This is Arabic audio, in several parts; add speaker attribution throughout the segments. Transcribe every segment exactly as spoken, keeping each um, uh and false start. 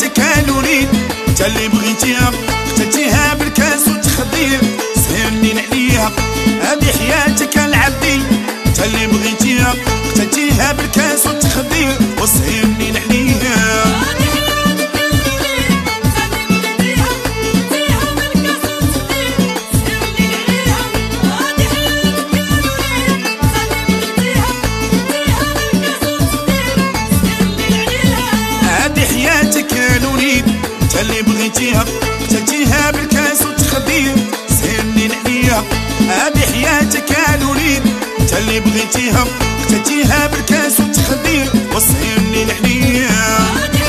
Speaker 1: حياتك الوليد، انت اللي بغيتيها اختتيها بالكاس وتخدير، سهرنين عليها هذه حياتك العبدي، انت اللي بغيتيها اختتيها بالكاس وتخدير، وسهرنين عليها اللي بغيتيها اختتيها بالكاس وتخدير، سهرنين عليها هذه حياتك الوليد، انت اللي بغيتيها اختتيها بالكاس وتخدير، وسهرنين عليها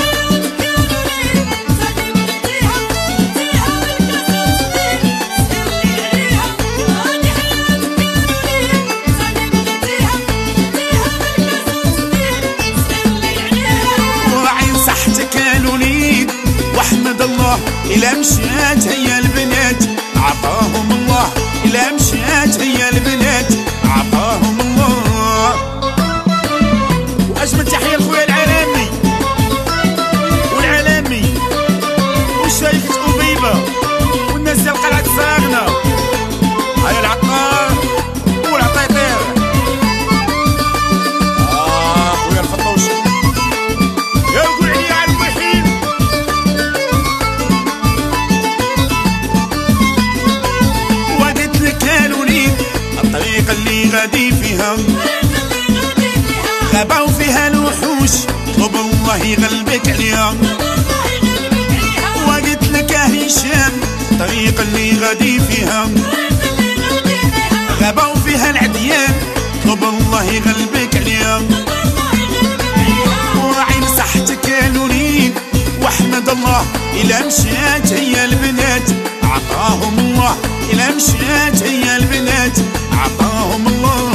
Speaker 1: وعين صحتك الوليد، واحمد الله إلا مشات هي البنات عطاهم الله، إلا مشات هي البنات عطاهم الله. وأجمل تحية لخويا العالمي والعالمي وشركة أبيبة والناس ديال قلعة ساغنة، هاي العطار والعطيطير آه خويا الفطوشي يا قول عليا على الوحيد. الطريقة اللي غادي فيها غابة وفيها الوحوش، طلب الله يغلبك عليها، وقلت لك يا هشام الطريقة اللي غادي فيها غابة وفيها العديان، طلب الله يغلبك عليها، وعين صحتك يا الوليد، واحمد الله إلا مشات هي البنات عطاهم الله، إلا مشات هي البنات عطاهم الله.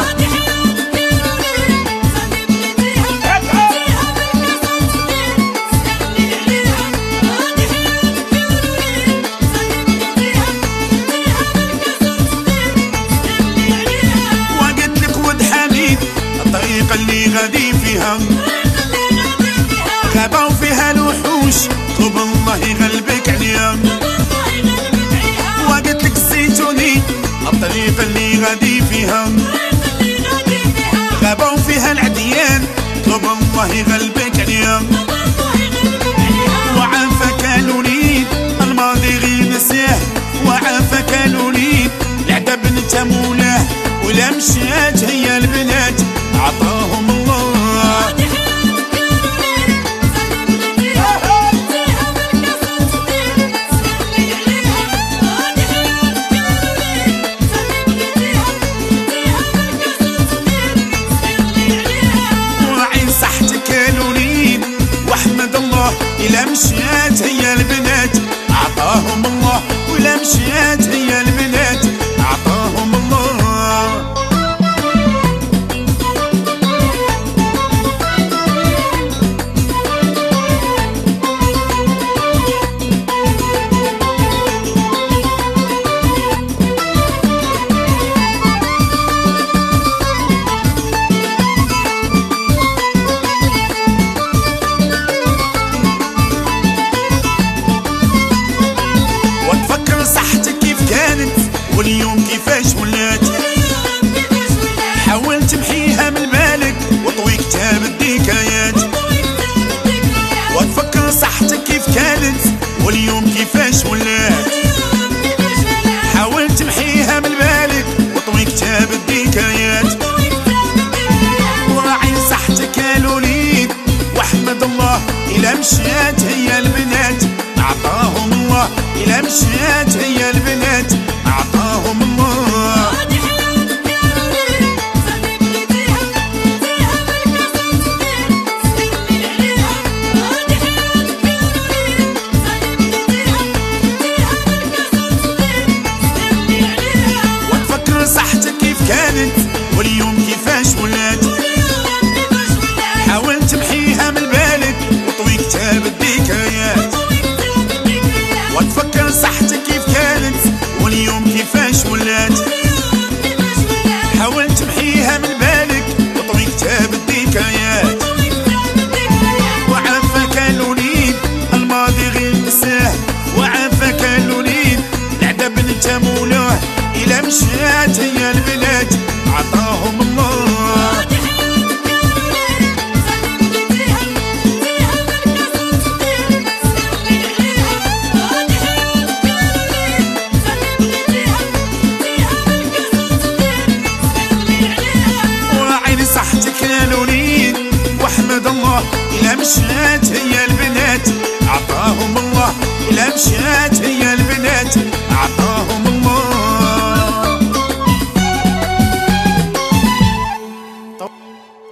Speaker 1: وقلت لك ود حميد الطريقة اللي غادي فيها غابة وفيها الوحوش، طلب الله يغلبك عليها، وقلت لك الزيتوني الطريقة اللي غادي فيها غابة وفيها العديان، طلب الله يغلبك عليها، وعافاك الوليد الماضي غير نساه، وعافاك الوليد العدا بنت مولاه، ولا مشات هي البنات عطاهم الله. إلا مشات هي البنات عطاهم الله، ولا مشات هي البنات عطاهم الله. واليوم كيفاش ولات، حاول تمحيها من بالك وطوي كتاب الذكريات، وتفكر صحتك كيف كانت واليوم كيفاش ولات، حاول تمحيها من بالك وطوي كتاب الذكريات، وراعي صحتك الوليد، واحمد الله إلا مشات هي البنات عطاهم الله، إلا مشات هي البنات عطاهم الله. وتفكر صحتك كيف كانت واليوم كيفاش ولات، حاول تمحيها من بالك وطوي كتاب الذكريات، وتفكر صحتك كيف كانت مشات هي البنات عطاهم الله، إلا مشات هي البنات عطاهم